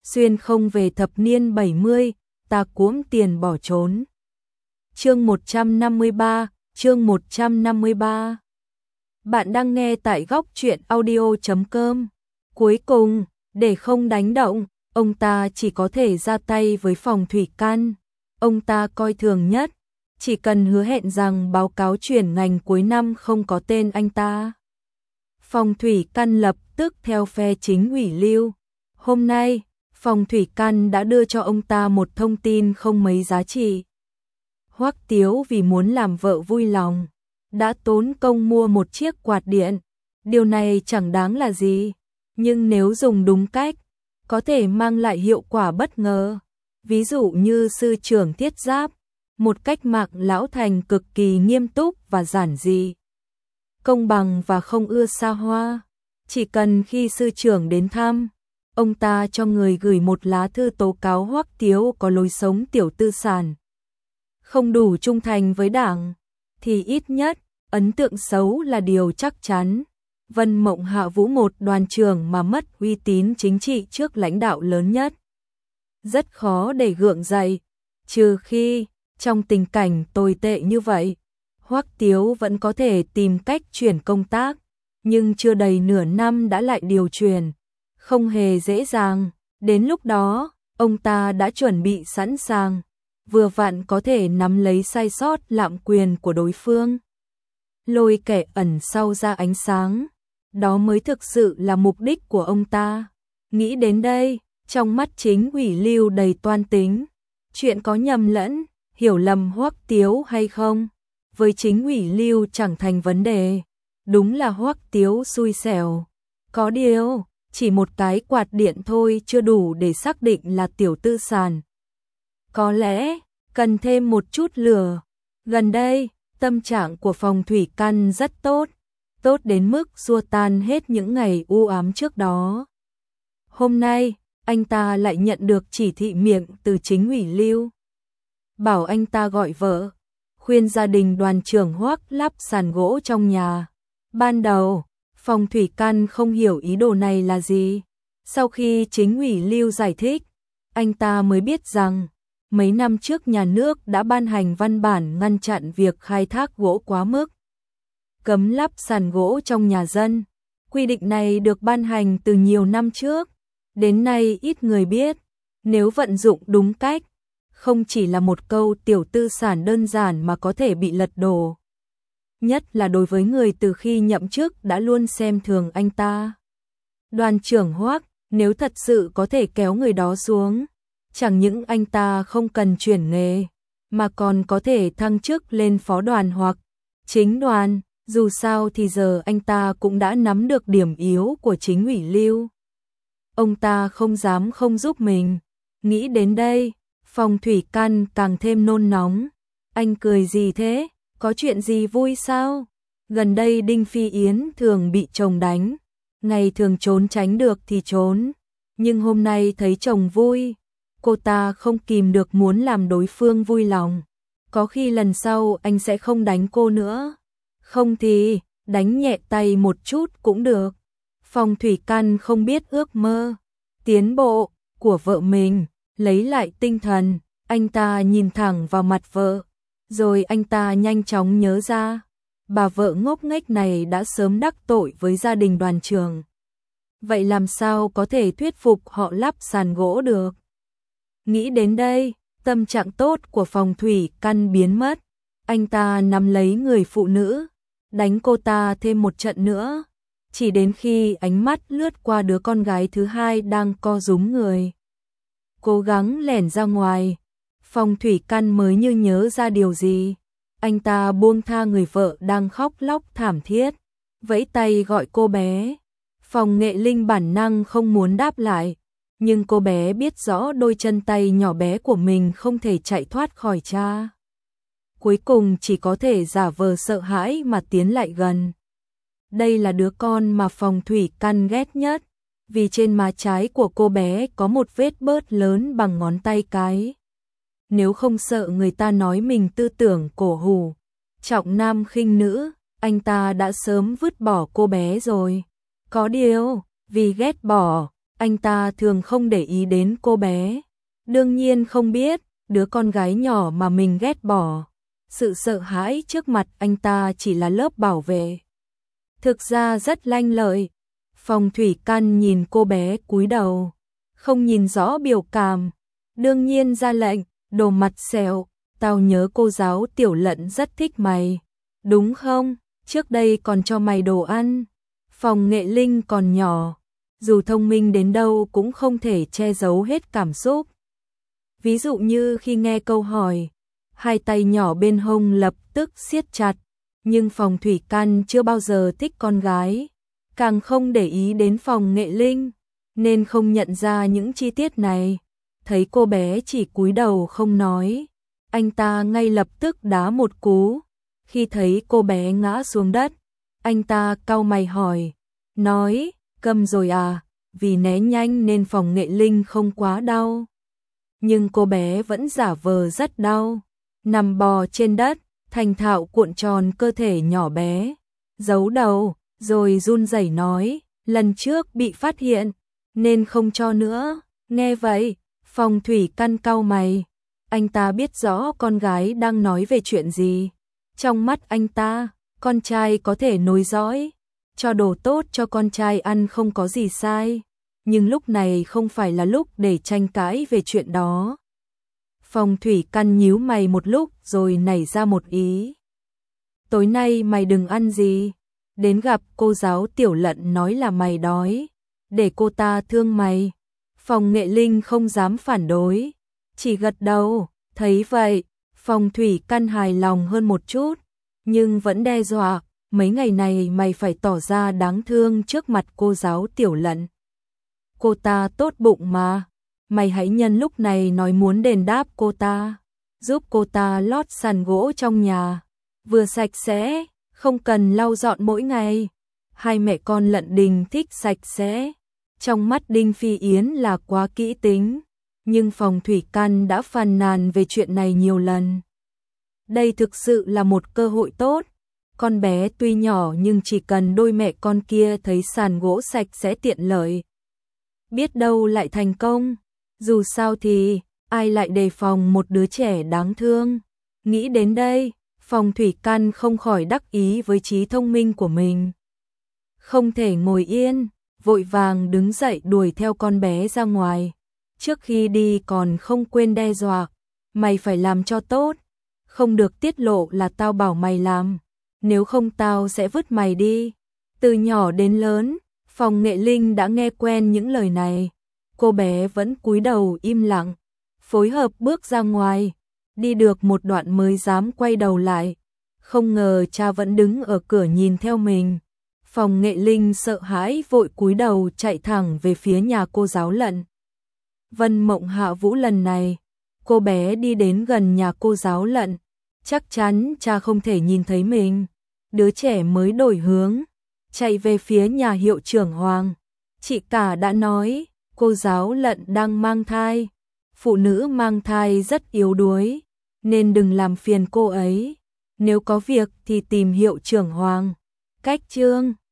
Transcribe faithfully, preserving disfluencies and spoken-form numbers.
xuyên không về thập niên bảy mươi, ta cuỗm tiền bỏ trốn. Chương một trăm năm mươi ba, chương một trăm năm mươi ba. Bạn đang nghe tại góc truyện audio chấm com. Cuối cùng, để không đánh động, ông ta chỉ có thể ra tay với Phòng Thủy Căn. Ông ta coi thường nhất, chỉ cần hứa hẹn rằng báo cáo chuyển ngành cuối năm không có tên anh ta. Phòng Thủy Căn lập tức theo phe chính ủy Lưu. Hôm nay, Phòng Thủy Căn đã đưa cho ông ta một thông tin không mấy giá trị. Hoắc Tiếu vì muốn làm vợ vui lòng, đã tốn công mua một chiếc quạt điện. Điều này chẳng đáng là gì, nhưng nếu dùng đúng cách, có thể mang lại hiệu quả bất ngờ. Ví dụ như sư trưởng Thiết Giáp, một cách mạng lão thành cực kỳ nghiêm túc và giản dị, công bằng và không ưa xa hoa. Chỉ cần khi sư trưởng đến thăm, ông ta cho người gửi một lá thư tố cáo Hoắc Tiếu có lối sống tiểu tư sản, không đủ trung thành với đảng, thì ít nhất, ấn tượng xấu là điều chắc chắn. Vân Mộng Hạ Vũ, một đoàn trưởng mà mất uy tín chính trị trước lãnh đạo lớn nhất, rất khó để gượng dậy, trừ khi, trong tình cảnh tồi tệ như vậy, Hoắc Tiếu vẫn có thể tìm cách chuyển công tác, nhưng chưa đầy nửa năm đã lại điều chuyển, không hề dễ dàng. Đến lúc đó, ông ta đã chuẩn bị sẵn sàng, vừa vặn có thể nắm lấy sai sót lạm quyền của đối phương, lôi kẻ ẩn sau ra ánh sáng. Đó mới thực sự là mục đích của ông ta. Nghĩ đến đây, trong mắt chính ủy Lưu đầy toan tính. Chuyện có nhầm lẫn, hiểu lầm Hoắc Tiếu hay không, với chính ủy Lưu chẳng thành vấn đề. Đúng là Hoắc Tiếu xui xẻo. Có điều, chỉ một cái quạt điện thôi chưa đủ để xác định là tiểu tư sản. Có lẽ, cần thêm một chút lửa. Gần đây, tâm trạng của Phòng Thủy Căn rất tốt. Tốt đến mức xua tan hết những ngày u ám trước đó. Hôm nay, anh ta lại nhận được chỉ thị miệng từ chính ủy Lưu, bảo anh ta gọi vợ, khuyên gia đình đoàn trưởng Hoắc lắp sàn gỗ trong nhà. Ban đầu, Phòng Thủy Căn không hiểu ý đồ này là gì. Sau khi chính ủy Lưu giải thích, anh ta mới biết rằng, mấy năm trước nhà nước đã ban hành văn bản ngăn chặn việc khai thác gỗ quá mức, cấm lắp sàn gỗ trong nhà dân. Quy định này được ban hành từ nhiều năm trước, đến nay ít người biết. Nếu vận dụng đúng cách, không chỉ là một câu tiểu tư sản đơn giản mà có thể bị lật đổ. Nhất là đối với người từ khi nhậm chức đã luôn xem thường anh ta. Đoàn trưởng Hoắc, nếu thật sự có thể kéo người đó xuống, chẳng những anh ta không cần chuyển nghề, mà còn có thể thăng chức lên phó đoàn hoặc chính đoàn. Dù sao thì giờ anh ta cũng đã nắm được điểm yếu của chính ủy Lưu. Ông ta không dám không giúp mình. Nghĩ đến đây, Phòng Thủy Căn càng thêm nôn nóng. Anh cười gì thế? Có chuyện gì vui sao? Gần đây Đinh Phi Yến thường bị chồng đánh, ngày thường trốn tránh được thì trốn, nhưng hôm nay thấy chồng vui, cô ta không kìm được muốn làm đối phương vui lòng. Có khi lần sau anh sẽ không đánh cô nữa. Không thì, đánh nhẹ tay một chút cũng được. Phòng Thủy Căn không biết ước mơ, tiến bộ của vợ mình, lấy lại tinh thần, anh ta nhìn thẳng vào mặt vợ, rồi anh ta nhanh chóng nhớ ra, bà vợ ngốc nghếch này đã sớm đắc tội với gia đình đoàn trưởng. Vậy làm sao có thể thuyết phục họ lắp sàn gỗ được? Nghĩ đến đây, tâm trạng tốt của Phòng Thủy Căn biến mất, anh ta nắm lấy người phụ nữ, đánh cô ta thêm một trận nữa, chỉ đến khi ánh mắt lướt qua đứa con gái thứ hai đang co rúm người, cố gắng lẻn ra ngoài. Phòng Thủy Căn mới như nhớ ra điều gì, anh ta buông tha người vợ đang khóc lóc thảm thiết, vẫy tay gọi cô bé. Phòng Nghệ Linh bản năng không muốn đáp lại, nhưng cô bé biết rõ đôi chân tay nhỏ bé của mình không thể chạy thoát khỏi cha. Cuối cùng chỉ có thể giả vờ sợ hãi mà tiến lại gần. Đây là đứa con mà Phòng Thủy Căn ghét nhất, vì trên má trái của cô bé có một vết bớt lớn bằng ngón tay cái. Nếu không sợ người ta nói mình tư tưởng cổ hủ, trọng nam khinh nữ, anh ta đã sớm vứt bỏ cô bé rồi. Có điều, vì ghét bỏ, anh ta thường không để ý đến cô bé. Đương nhiên không biết, đứa con gái nhỏ mà mình ghét bỏ. Sự sợ hãi trước mặt anh ta chỉ là lớp bảo vệ. Thực ra rất lanh lợi. Phong thủy căn nhìn cô bé cúi đầu, không nhìn rõ biểu cảm. Đương nhiên ra lệnh, đồ mặt sẹo, tao nhớ cô giáo Tiểu Lận rất thích mày. Đúng không? Trước đây còn cho mày đồ ăn. Phong Nghệ Linh còn nhỏ, dù thông minh đến đâu cũng không thể che giấu hết cảm xúc. Ví dụ như khi nghe câu hỏi, hai tay nhỏ bên hông lập tức siết chặt, nhưng Phong Thủy Căn chưa bao giờ thích con gái, càng không để ý đến Phong Nghệ Linh, nên không nhận ra những chi tiết này. Thấy cô bé chỉ cúi đầu không nói, anh ta ngay lập tức đá một cú. Khi thấy cô bé ngã xuống đất, anh ta cau mày hỏi, nói, câm rồi à? Vì né nhanh nên Phong Nghệ Linh không quá đau. Nhưng cô bé vẫn giả vờ rất đau, nằm bò trên đất, thành thạo cuộn tròn cơ thể nhỏ bé, giấu đầu, rồi run rẩy nói, lần trước bị phát hiện, nên không cho nữa. Nghe vậy, Phong Thủy Căn cau mày, anh ta biết rõ con gái đang nói về chuyện gì. Trong mắt anh ta, con trai có thể nối dõi, cho đồ tốt cho con trai ăn không có gì sai. Nhưng lúc này không phải là lúc để tranh cãi về chuyện đó. Phong Thủy Căn nhíu mày một lúc rồi nảy ra một ý. Tối nay mày đừng ăn gì, đến gặp cô giáo Tiểu Lận nói là mày đói, để cô ta thương mày. Phong Nghệ Linh không dám phản đối, chỉ gật đầu. Thấy vậy, Phong Thủy Căn hài lòng hơn một chút, nhưng vẫn đe dọa, mấy ngày này mày phải tỏ ra đáng thương trước mặt cô giáo Tiểu Lận. Cô ta tốt bụng mà, mày hãy nhân lúc này nói muốn đền đáp cô ta, giúp cô ta lót sàn gỗ trong nhà, vừa sạch sẽ, không cần lau dọn mỗi ngày. Hai mẹ con Lận Đình thích sạch sẽ, trong mắt Đinh Phi Yến là quá kỹ tính, nhưng Phong Thủy Căn đã phàn nàn về chuyện này nhiều lần. Đây thực sự là một cơ hội tốt, con bé tuy nhỏ nhưng chỉ cần đôi mẹ con kia thấy sàn gỗ sạch sẽ tiện lợi, biết đâu lại thành công. Dù sao thì, ai lại đề phòng một đứa trẻ đáng thương. Nghĩ đến đây, Phong Thủy Căn không khỏi đắc ý với trí thông minh của mình. Không thể ngồi yên, vội vàng đứng dậy đuổi theo con bé ra ngoài. Trước khi đi còn không quên đe dọa, mày phải làm cho tốt, không được tiết lộ là tao bảo mày làm, nếu không tao sẽ vứt mày đi. Từ nhỏ đến lớn, Phong Nghệ Linh đã nghe quen những lời này. Cô bé vẫn cúi đầu im lặng, phối hợp bước ra ngoài, đi được một đoạn mới dám quay đầu lại. Không ngờ cha vẫn đứng ở cửa nhìn theo mình. Phong Nghệ Linh sợ hãi vội cúi đầu chạy thẳng về phía nhà cô giáo Lận. Vân Mộng Hạ Vũ lần này, cô bé đi đến gần nhà cô giáo Lận, chắc chắn cha không thể nhìn thấy mình. Đứa trẻ mới đổi hướng, chạy về phía nhà hiệu trưởng Hoàng. Chị cả đã nói, cô giáo Lận đang mang thai. Phụ nữ mang thai rất yếu đuối, nên đừng làm phiền cô ấy. Nếu có việc thì tìm hiệu trưởng Hoàng. Cách chương